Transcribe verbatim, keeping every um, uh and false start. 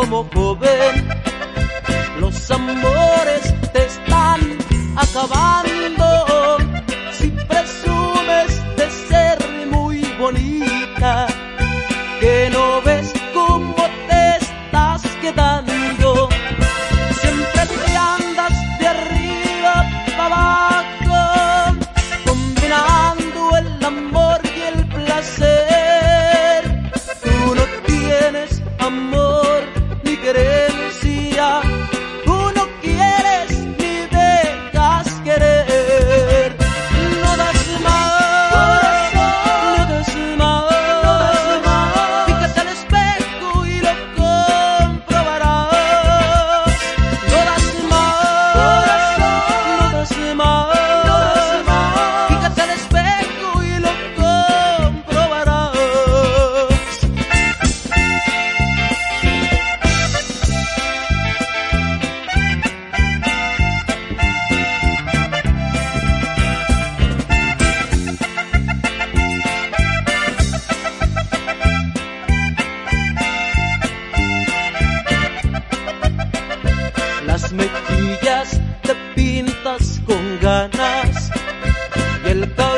como joven. Los amores te están acabando. Si presumes de ser muy bonita, que no ves cómo te estás quedando. Siempre te andas de arriba para abajo, combinando el amor y el placer. Tú no tienes amor ni querencia, tú no quieres ni dejas querer. No das más, no das más, no das más. Fíjate al espejo y lo comprobarás. No das más, no das más, no das más. Fíjate al espejo y lo comprobarás. Las mejillas te pintas con ganas y el cabello